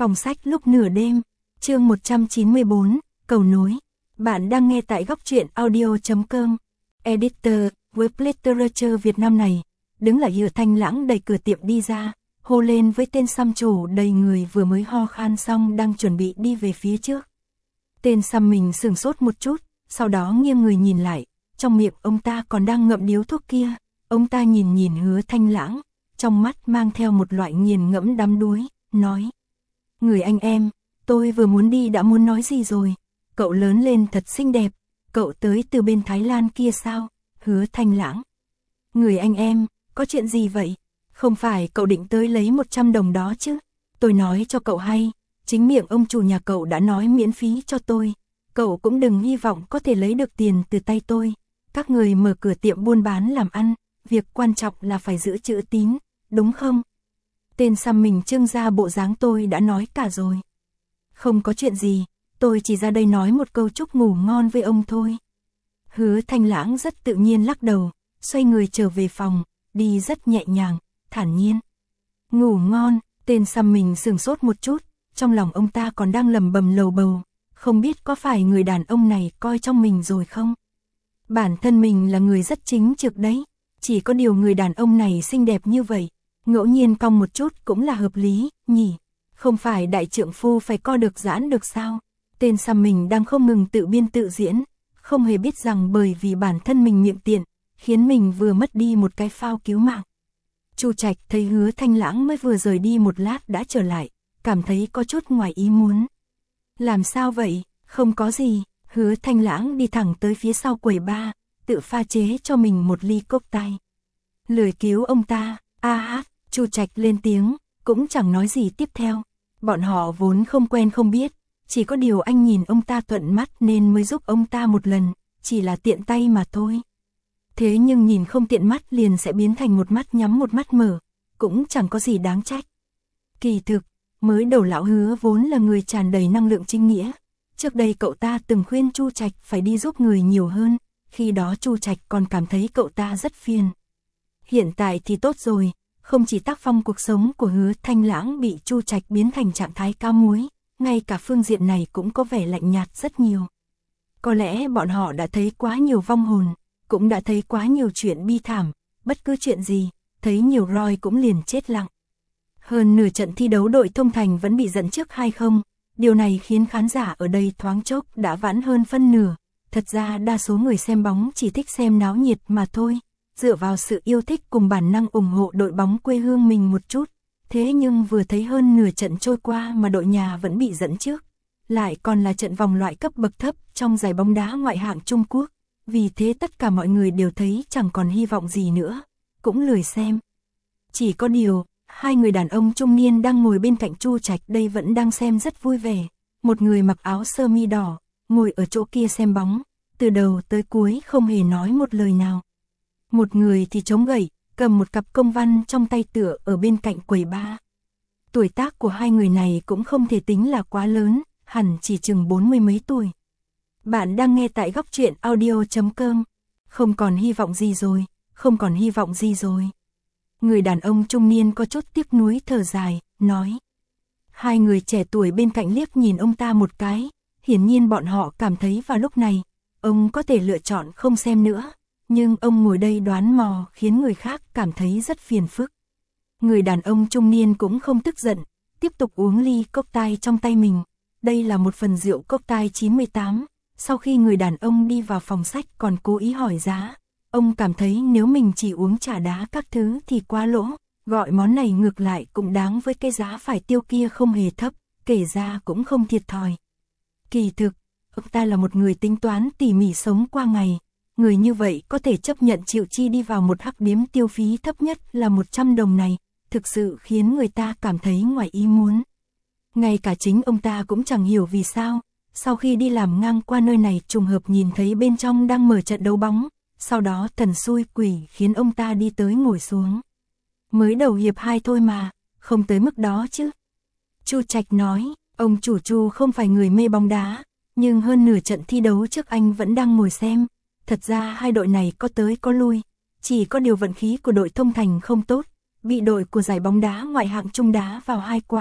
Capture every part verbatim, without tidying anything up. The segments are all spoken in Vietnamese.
Phòng sách lúc nửa đêm, chương một trăm chín mươi bốn, cầu nối. Bạn đang nghe tại góc truyện audio chấm com. Editor, Web Literature Việt Nam này, đứng là Hứa Thanh Lãng đẩy cửa tiệm đi ra, hô lên với tên xăm trổ đầy người vừa mới ho khan xong đang chuẩn bị đi về phía trước. Tên xăm mình sửng sốt một chút, sau đó nghiêng người nhìn lại, trong miệng ông ta còn đang ngậm điếu thuốc kia. Ông ta nhìn nhìn Hứa Thanh Lãng, trong mắt mang theo một loại nghiền ngẫm đắm đuối, nói: Người anh em, tôi vừa muốn đi đã muốn nói gì rồi, cậu lớn lên thật xinh đẹp, cậu tới từ bên Thái Lan kia sao? Hứa Thanh Lãng: Người anh em, có chuyện gì vậy? Không phải cậu định tới lấy một trăm đồng đó chứ? Tôi nói cho cậu hay, chính miệng ông chủ nhà cậu đã nói miễn phí cho tôi, cậu cũng đừng hy vọng có thể lấy được tiền từ tay tôi. Các người mở cửa tiệm buôn bán làm ăn, việc quan trọng là phải giữ chữ tín, đúng không? Tên xăm mình trưng ra bộ dáng tôi đã nói cả rồi. Không có chuyện gì, tôi chỉ ra đây nói một câu chúc ngủ ngon với ông thôi. Hứa Thanh Lãng rất tự nhiên lắc đầu, xoay người trở về phòng, đi rất nhẹ nhàng, thản nhiên. Ngủ ngon, tên xăm mình sửng sốt một chút, trong lòng ông ta còn đang lầm bầm lầu bầu, không biết có phải người đàn ông này coi trong mình rồi không? Bản thân mình là người rất chính trực đấy, chỉ có điều người đàn ông này xinh đẹp như vậy, ngẫu nhiên cong một chút cũng là hợp lý, nhỉ? Không phải đại trượng phu phải co được giãn được sao? Tên xăm mình đang không ngừng tự biên tự diễn, không hề biết rằng bởi vì bản thân mình miệng tiện, khiến mình vừa mất đi một cái phao cứu mạng. Chu Trạch thấy Hứa Thanh Lãng mới vừa rời đi một lát đã trở lại, cảm thấy có chút ngoài ý muốn. Làm sao vậy? Không có gì. Hứa Thanh Lãng đi thẳng tới phía sau quầy bar, tự pha chế cho mình một ly cốc tay. Lười cứu ông ta, a hát, Chu Trạch lên tiếng, cũng chẳng nói gì tiếp theo. Bọn họ vốn không quen không biết, chỉ có điều anh nhìn ông ta thuận mắt nên mới giúp ông ta một lần, chỉ là tiện tay mà thôi. Thế nhưng nhìn không tiện mắt liền sẽ biến thành một mắt nhắm một mắt mở, cũng chẳng có gì đáng trách. Kỳ thực, mới đầu lão Hứa vốn là người tràn đầy năng lượng chính nghĩa. Trước đây cậu ta từng khuyên Chu Trạch phải đi giúp người nhiều hơn, khi đó Chu Trạch còn cảm thấy cậu ta rất phiền. Hiện tại thì tốt rồi, không chỉ tác phong cuộc sống của Hứa Thanh Lãng bị Chu Trạch biến thành trạng thái cao muối, ngay cả phương diện này cũng có vẻ lạnh nhạt rất nhiều. Có lẽ bọn họ đã thấy quá nhiều vong hồn, cũng đã thấy quá nhiều chuyện bi thảm, bất cứ chuyện gì, thấy nhiều roi cũng liền chết lặng. Hơn nửa trận thi đấu đội Thông Thành vẫn bị dẫn trước hai không, điều này khiến khán giả ở đây thoáng chốc đã vãn hơn phân nửa. Thật ra đa số người xem bóng chỉ thích xem náo nhiệt mà thôi, dựa vào sự yêu thích cùng bản năng ủng hộ đội bóng quê hương mình một chút. Thế nhưng vừa thấy hơn nửa trận trôi qua mà đội nhà vẫn bị dẫn trước, lại còn là trận vòng loại cấp bậc thấp trong giải bóng đá ngoại hạng Trung Quốc. Vì thế tất cả mọi người đều thấy chẳng còn hy vọng gì nữa, cũng lười xem. Chỉ có điều, hai người đàn ông trung niên đang ngồi bên cạnh Chu Trạch đây vẫn đang xem rất vui vẻ. Một người mặc áo sơ mi đỏ, ngồi ở chỗ kia xem bóng, từ đầu tới cuối không hề nói một lời nào. Một người thì chống gậy, cầm một cặp công văn trong tay tựa ở bên cạnh quầy bar. Tuổi tác của hai người này cũng không thể tính là quá lớn, hẳn chỉ chừng bốn mươi mấy tuổi. Bạn đang nghe tại góc truyện audio chấm com. Không còn hy vọng gì rồi, không còn hy vọng gì rồi. Người đàn ông trung niên có chút tiếc nuối thở dài, nói. Hai người trẻ tuổi bên cạnh liếc nhìn ông ta một cái, hiển nhiên bọn họ cảm thấy vào lúc này, ông có thể lựa chọn không xem nữa, nhưng ông ngồi đây đoán mò khiến người khác cảm thấy rất phiền phức. Người đàn ông trung niên cũng không tức giận, tiếp tục uống ly cốc tai trong tay mình. Đây là một phần rượu cốc tai chín mươi tám. Sau khi người đàn ông đi vào phòng sách còn cố ý hỏi giá, ông cảm thấy nếu mình chỉ uống trà đá các thứ thì quá lỗ, gọi món này ngược lại cũng đáng với cái giá phải tiêu kia không hề thấp, kể ra cũng không thiệt thòi. Kỳ thực, ông ta là một người tính toán tỉ mỉ sống qua ngày, người như vậy có thể chấp nhận chịu chi đi vào một hắc điếm tiêu phí thấp nhất là một trăm đồng này, thực sự khiến người ta cảm thấy ngoài ý muốn. Ngay cả chính ông ta cũng chẳng hiểu vì sao. Sau khi đi làm ngang qua nơi này trùng hợp nhìn thấy bên trong đang mở trận đấu bóng, sau đó thần xui quỷ khiến ông ta đi tới ngồi xuống. Mới đầu hiệp hai thôi mà, không tới mức đó chứ. Chu Trạch nói, ông chủ Chu không phải người mê bóng đá, nhưng hơn nửa trận thi đấu trước anh vẫn đang ngồi xem. Thật ra hai đội này có tới có lui, chỉ có điều vận khí của đội Thông Thành không tốt, bị đội của giải bóng đá ngoại hạng Trung đá vào hai quả.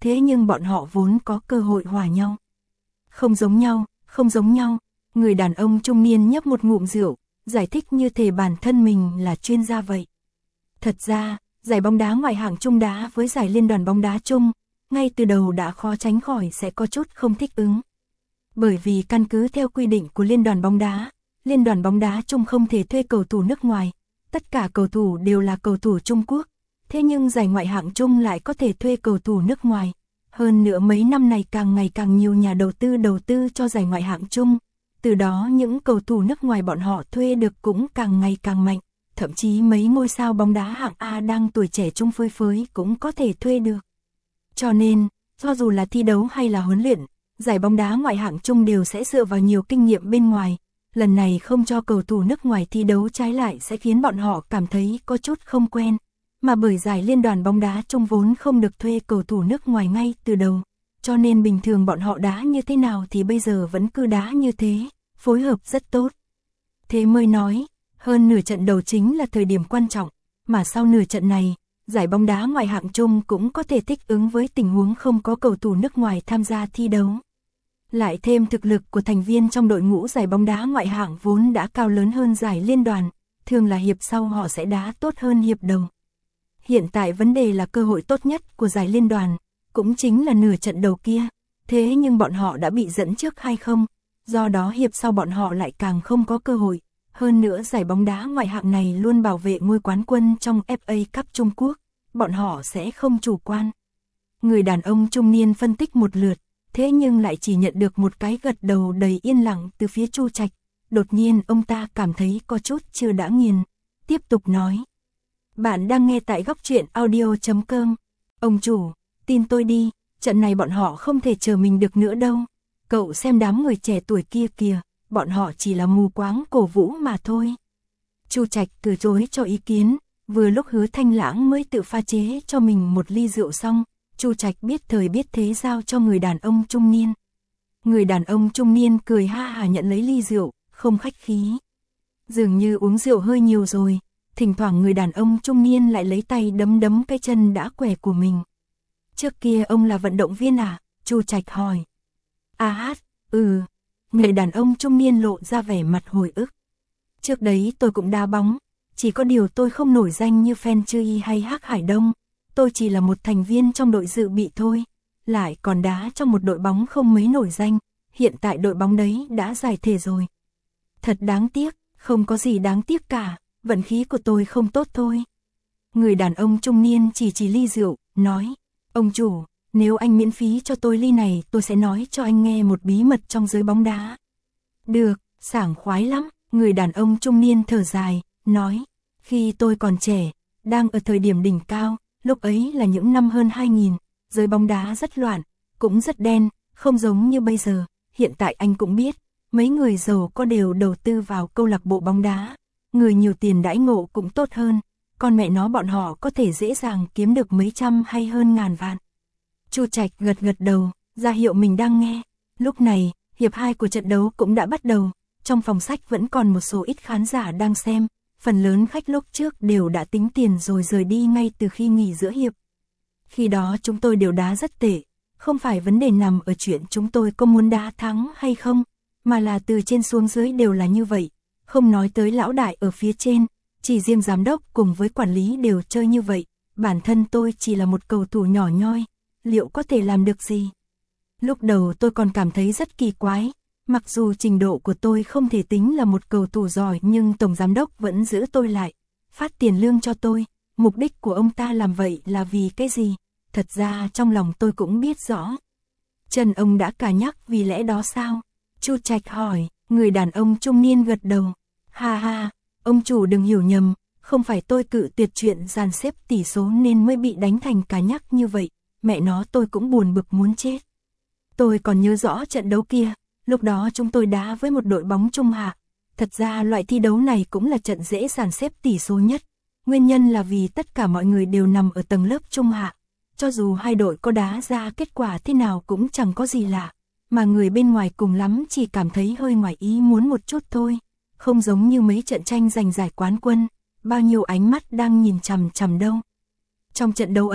thế nhưng bọn họ vốn có cơ hội hòa nhau. Không giống nhau, không giống nhau, người đàn ông trung niên nhấp một ngụm rượu, giải thích như thể bản thân mình là chuyên gia vậy. Thật ra, giải bóng đá ngoại hạng Trung đá với giải liên đoàn bóng đá Trung, ngay từ đầu đã khó tránh khỏi sẽ có chút không thích ứng. Bởi vì căn cứ theo quy định của liên đoàn bóng đá, liên đoàn bóng đá Trung không thể thuê cầu thủ nước ngoài, tất cả cầu thủ đều là cầu thủ Trung Quốc, thế nhưng giải ngoại hạng Trung lại có thể thuê cầu thủ nước ngoài. Hơn nữa mấy năm này càng ngày càng nhiều nhà đầu tư đầu tư cho giải ngoại hạng Trung, từ đó những cầu thủ nước ngoài bọn họ thuê được cũng càng ngày càng mạnh, thậm chí mấy ngôi sao bóng đá hạng A đang tuổi trẻ trung phơi phới cũng có thể thuê được. Cho nên, cho dù là thi đấu hay là huấn luyện, giải bóng đá ngoại hạng Trung đều sẽ dựa vào nhiều kinh nghiệm bên ngoài, lần này không cho cầu thủ nước ngoài thi đấu trái lại sẽ khiến bọn họ cảm thấy có chút không quen. Mà bởi giải liên đoàn bóng đá Trung vốn không được thuê cầu thủ nước ngoài ngay từ đầu, cho nên bình thường bọn họ đá như thế nào thì bây giờ vẫn cứ đá như thế, phối hợp rất tốt. Thế mới nói, hơn nửa trận đầu chính là thời điểm quan trọng, mà sau nửa trận này, giải bóng đá ngoại hạng Trung cũng có thể thích ứng với tình huống không có cầu thủ nước ngoài tham gia thi đấu. Lại thêm thực lực của thành viên trong đội ngũ giải bóng đá ngoại hạng vốn đã cao lớn hơn giải liên đoàn, thường là hiệp sau họ sẽ đá tốt hơn hiệp đầu. Hiện tại vấn đề là cơ hội tốt nhất của giải liên đoàn, cũng chính là nửa trận đầu kia, thế nhưng bọn họ đã bị dẫn trước hay không, do đó hiệp sau bọn họ lại càng không có cơ hội. Hơn nữa giải bóng đá ngoại hạng này luôn bảo vệ ngôi quán quân trong ép a Cup Trung Quốc, bọn họ sẽ không chủ quan. Người đàn ông trung niên phân tích một lượt, thế nhưng lại chỉ nhận được một cái gật đầu đầy yên lặng từ phía Chu Trạch. Đột nhiên ông ta cảm thấy có chút chưa đã nghiền, tiếp tục nói. Bạn đang nghe tại góc truyện audio chấm com. Ông chủ, tin tôi đi, trận này bọn họ không thể chờ mình được nữa đâu. Cậu xem đám người trẻ tuổi kia kìa, bọn họ chỉ là mù quáng cổ vũ mà thôi. Chu Trạch từ chối cho ý kiến, vừa lúc Hứa Thanh Lãng mới tự pha chế cho mình một ly rượu xong, Chu Trạch biết thời biết thế giao cho người đàn ông trung niên. Người đàn ông trung niên cười ha hả nhận lấy ly rượu, không khách khí. Dường như uống rượu hơi nhiều rồi, thỉnh thoảng người đàn ông trung niên lại lấy tay đấm đấm cái chân đã quẻ của mình. Trước kia ông là vận động viên à? Chu Trạch hỏi. À hát, ừ. Người đàn ông trung niên lộ ra vẻ mặt hồi ức. Trước đấy tôi cũng đá bóng, chỉ có điều tôi không nổi danh như Phan Chư Y hay Hắc Hải Đông, tôi chỉ là một thành viên trong đội dự bị thôi, lại còn đá trong một đội bóng không mấy nổi danh, hiện tại đội bóng đấy đã giải thể rồi. Thật đáng tiếc, không có gì đáng tiếc cả, vận khí của tôi không tốt thôi. Người đàn ông trung niên chỉ chỉ ly rượu, nói, ông chủ, nếu anh miễn phí cho tôi ly này tôi sẽ nói cho anh nghe một bí mật trong giới bóng đá. Được, sảng khoái lắm, người đàn ông trung niên thở dài, nói, khi tôi còn trẻ, đang ở thời điểm đỉnh cao, lúc ấy là những năm hơn hai nghìn, giới bóng đá rất loạn, cũng rất đen, không giống như bây giờ, hiện tại anh cũng biết, mấy người giàu có đều đầu tư vào câu lạc bộ bóng đá, người nhiều tiền đãi ngộ cũng tốt hơn, con mẹ nó bọn họ có thể dễ dàng kiếm được mấy trăm hay hơn ngàn vạn. Chu Trạch gật gật đầu, ra hiệu mình đang nghe. Lúc này, hiệp hai của trận đấu cũng đã bắt đầu, trong phòng sách vẫn còn một số ít khán giả đang xem, phần lớn khách lúc trước đều đã tính tiền rồi rời đi ngay từ khi nghỉ giữa hiệp. Khi đó chúng tôi đều đá rất tệ, không phải vấn đề nằm ở chuyện chúng tôi có muốn đá thắng hay không, mà là từ trên xuống dưới đều là như vậy, không nói tới lão đại ở phía trên, chỉ riêng giám đốc cùng với quản lý đều chơi như vậy, bản thân tôi chỉ là một cầu thủ nhỏ nhoi, liệu có thể làm được gì? Lúc đầu tôi còn cảm thấy rất kỳ quái, mặc dù trình độ của tôi không thể tính là một cầu thủ giỏi nhưng tổng giám đốc vẫn giữ tôi lại, phát tiền lương cho tôi, mục đích của ông ta làm vậy là vì cái gì? Thật ra trong lòng tôi cũng biết rõ. Trần ông đã cả nhắc vì lẽ đó sao? Chu Trạch hỏi, người đàn ông trung niên gật đầu. Ha ha, ông chủ đừng hiểu nhầm, không phải tôi cự tuyệt chuyện dàn xếp tỷ số nên mới bị đánh thành cả nhắc như vậy, mẹ nó tôi cũng buồn bực muốn chết. Tôi còn nhớ rõ trận đấu kia, lúc đó chúng tôi đá với một đội bóng trung hạ. Thật ra loại thi đấu này cũng là trận dễ dàn xếp tỷ số nhất. Nguyên nhân là vì tất cả mọi người đều nằm ở tầng lớp trung hạ. Cho dù hai đội có đá ra kết quả thế nào cũng chẳng có gì lạ. Mà người bên ngoài cùng lắm chỉ cảm thấy hơi ngoài ý muốn một chút thôi. Không giống như mấy trận tranh giành giải quán quân, bao nhiêu ánh mắt đang nhìn chằm chằm đâu. Trong trận đấu ấy,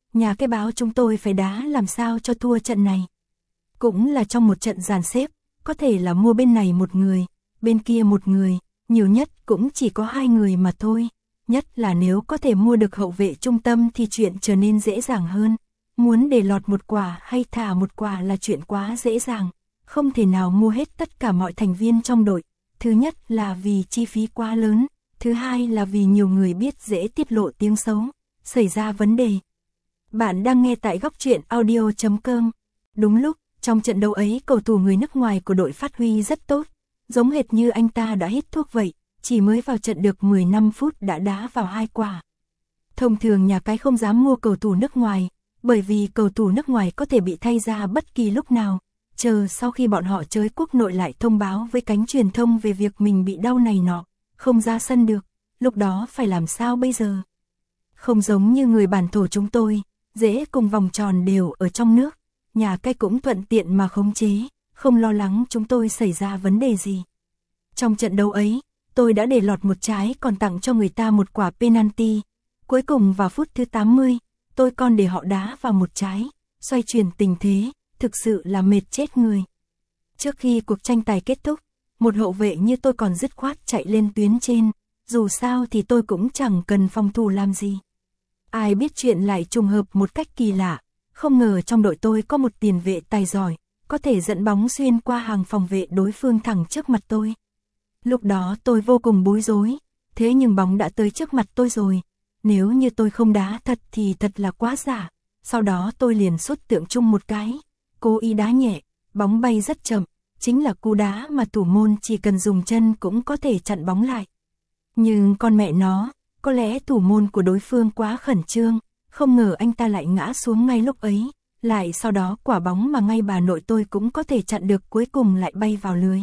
nhà cái báo chúng tôi phải đá làm sao cho thua trận này. Cũng là trong một trận dàn xếp, có thể là mua bên này một người, bên kia một người, nhiều nhất cũng chỉ có hai người mà thôi. Nhất là nếu có thể mua được hậu vệ trung tâm thì chuyện trở nên dễ dàng hơn. Muốn để lọt một quả hay thả một quả là chuyện quá dễ dàng. Không thể nào mua hết tất cả mọi thành viên trong đội. Thứ nhất là vì chi phí quá lớn. Thứ hai là vì nhiều người biết dễ tiết lộ tiếng xấu, xảy ra vấn đề. Bạn đang nghe tại góc truyện audio chấm com. Đúng lúc, trong trận đấu ấy cầu thủ người nước ngoài của đội phát huy rất tốt. Giống hệt như anh ta đã hít thuốc vậy, chỉ mới vào trận được mười lăm phút đã đá vào hai quả. Thông thường nhà cái không dám mua cầu thủ nước ngoài, bởi vì cầu thủ nước ngoài có thể bị thay ra bất kỳ lúc nào. Chờ sau khi bọn họ chơi quốc nội lại thông báo với cánh truyền thông về việc mình bị đau này nọ, không ra sân được, lúc đó phải làm sao bây giờ? Không giống như người bản thổ chúng tôi, dễ cùng vòng tròn đều ở trong nước, nhà cái cũng thuận tiện mà khống chế, không lo lắng chúng tôi xảy ra vấn đề gì. Trong trận đấu ấy, tôi đã để lọt một trái còn tặng cho người ta một quả penalty. Cuối cùng vào phút thứ tám mươi, tôi còn để họ đá vào một trái, xoay chuyển tình thế, thực sự là mệt chết người. Trước khi cuộc tranh tài kết thúc, một hậu vệ như tôi còn dứt khoát chạy lên tuyến trên, dù sao thì tôi cũng chẳng cần phòng thủ làm gì. Ai biết chuyện lại trùng hợp một cách kỳ lạ, không ngờ trong đội tôi có một tiền vệ tài giỏi, có thể dẫn bóng xuyên qua hàng phòng vệ đối phương thẳng trước mặt tôi. Lúc đó tôi vô cùng bối rối, thế nhưng bóng đã tới trước mặt tôi rồi, nếu như tôi không đá thật thì thật là quá giả. Sau đó tôi liền xuất tượng chung một cái, cố ý đá nhẹ, bóng bay rất chậm, chính là cú đá mà thủ môn chỉ cần dùng chân cũng có thể chặn bóng lại. Nhưng con mẹ nó, có lẽ thủ môn của đối phương quá khẩn trương, không ngờ anh ta lại ngã xuống ngay lúc ấy, lại sau đó quả bóng mà ngay bà nội tôi cũng có thể chặn được cuối cùng lại bay vào lưới.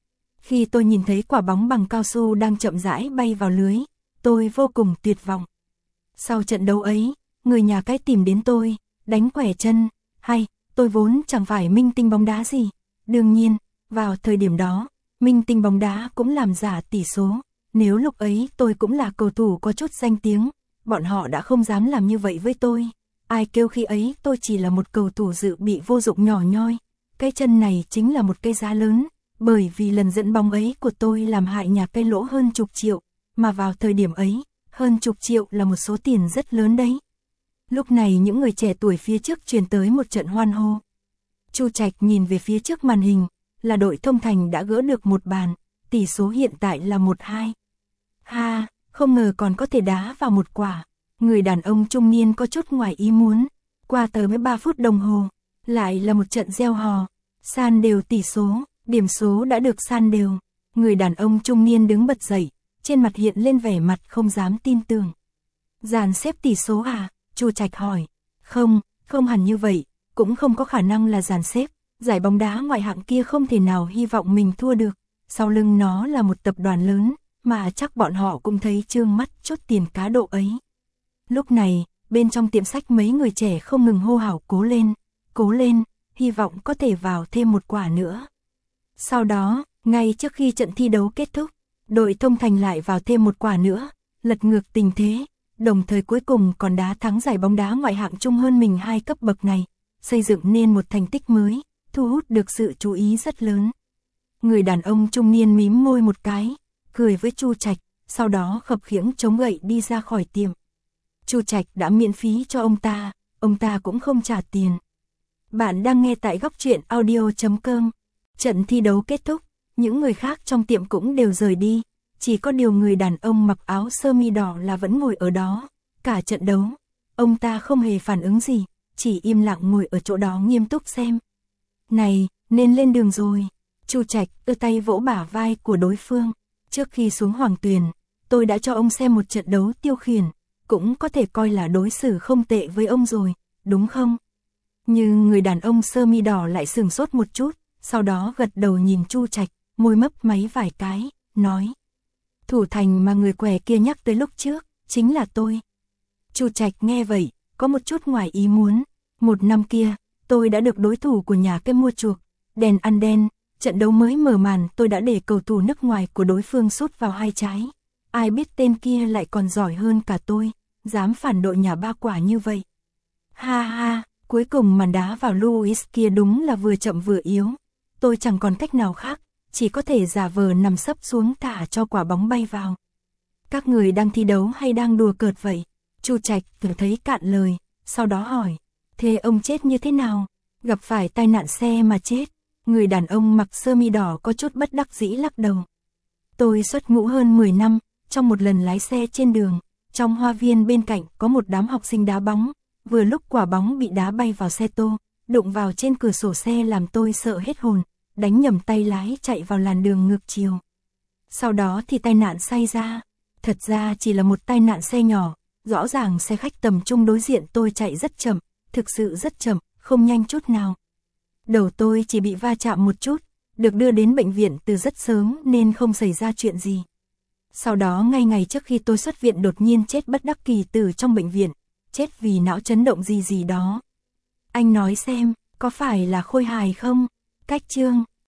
Khi tôi nhìn thấy quả bóng bằng cao su đang chậm rãi bay vào lưới, tôi vô cùng tuyệt vọng. Sau trận đấu ấy, người nhà cái tìm đến tôi, đánh quẻ chân, hay, tôi vốn chẳng phải minh tinh bóng đá gì. Đương nhiên, vào thời điểm đó, minh tinh bóng đá cũng làm giả tỷ số. Nếu lúc ấy tôi cũng là cầu thủ có chút danh tiếng, bọn họ đã không dám làm như vậy với tôi. Ai kêu khi ấy tôi chỉ là một cầu thủ dự bị vô dụng nhỏ nhoi. Cái chân này chính là một cái giá lớn, bởi vì lần dẫn bóng ấy của tôi làm hại nhà cái lỗ hơn chục triệu, mà vào thời điểm ấy, hơn chục triệu là một số tiền rất lớn đấy. Lúc này những người trẻ tuổi phía trước truyền tới một trận hoan hô. Chu Trạch nhìn về phía trước màn hình, là đội Thông Thành đã gỡ được một bàn, tỷ số hiện tại là một hai. Ha, không ngờ còn có thể đá vào một quả. Người đàn ông trung niên có chút ngoài ý muốn. Qua tới mới ba phút đồng hồ, lại là một trận reo hò, san đều tỷ số, điểm số đã được san đều. Người đàn ông trung niên đứng bật dậy, trên mặt hiện lên vẻ mặt không dám tin tưởng. Dàn xếp tỷ số à? Chu Trạch hỏi. Không, không hẳn như vậy, cũng không có khả năng là dàn xếp. Giải bóng đá ngoại hạng kia không thể nào hy vọng mình thua được. Sau lưng nó là một tập đoàn lớn, mà chắc bọn họ cũng thấy trương mắt chốt tiền cá độ ấy. Lúc này, bên trong tiệm sách mấy người trẻ không ngừng hô hào cố lên, cố lên, hy vọng có thể vào thêm một quả nữa. Sau đó, ngay trước khi trận thi đấu kết thúc, đội Thông Thành lại vào thêm một quả nữa, lật ngược tình thế, đồng thời cuối cùng còn đá thắng giải bóng đá ngoại hạng trung hơn mình hai cấp bậc này, xây dựng nên một thành tích mới, thu hút được sự chú ý rất lớn. Người đàn ông trung niên mím môi một cái, cười với Chu Trạch, sau đó khập khiễng chống gậy đi ra khỏi tiệm. Chu Trạch đã miễn phí cho ông ta, ông ta cũng không trả tiền. Bạn đang nghe tại góc truyện audio chấm com. Trận thi đấu kết thúc, những người khác trong tiệm cũng đều rời đi, chỉ có điều người đàn ông mặc áo sơ mi đỏ là vẫn ngồi ở đó. Cả trận đấu, ông ta không hề phản ứng gì, chỉ im lặng ngồi ở chỗ đó nghiêm túc xem. Này, nên lên đường rồi. Chu Trạch đưa tay vỗ bả vai của đối phương. Trước khi xuống Hoàng Tuyền, tôi đã cho ông xem một trận đấu tiêu khiển, cũng có thể coi là đối xử không tệ với ông rồi, đúng không? Nhưng người đàn ông sơ mi đỏ lại sửng sốt một chút, sau đó gật đầu nhìn Chu Trạch, môi mấp máy vài cái, nói. Thủ thành mà người què kia nhắc tới lúc trước, chính là tôi. Chu Trạch nghe vậy, có một chút ngoài ý muốn. Một năm kia, tôi đã được đối thủ của nhà cái mua chuộc, đèn ăn đen. Trận đấu mới mở màn tôi đã để cầu thủ nước ngoài của đối phương sút vào hai trái. Ai biết tên kia lại còn giỏi hơn cả tôi, dám phản đội nhà ba quả như vậy. Ha ha, cuối cùng màn đá vào Luis kia đúng là vừa chậm vừa yếu. Tôi chẳng còn cách nào khác, chỉ có thể giả vờ nằm sấp xuống thả cho quả bóng bay vào. Các người đang thi đấu hay đang đùa cợt vậy? Chu Trạch tưởng thấy cạn lời, sau đó hỏi, thế ông chết như thế nào? Gặp phải tai nạn xe mà chết. Người đàn ông mặc sơ mi đỏ có chút bất đắc dĩ lắc đầu. Tôi xuất ngũ hơn mười năm, trong một lần lái xe trên đường, trong hoa viên bên cạnh có một đám học sinh đá bóng, vừa lúc quả bóng bị đá bay vào xe tô, đụng vào trên cửa sổ xe làm tôi sợ hết hồn, đánh nhầm tay lái chạy vào làn đường ngược chiều. Sau đó thì tai nạn xảy ra, thật ra chỉ là một tai nạn xe nhỏ, rõ ràng xe khách tầm trung đối diện tôi chạy rất chậm, thực sự rất chậm, không nhanh chút nào. Đầu tôi chỉ bị va chạm một chút, được đưa đến bệnh viện từ rất sớm nên không xảy ra chuyện gì. Sau đó ngay ngày trước khi tôi xuất viện đột nhiên chết bất đắc kỳ tử trong bệnh viện, chết vì não chấn động gì gì đó. Anh nói xem, có phải là khôi hài không? Cách chương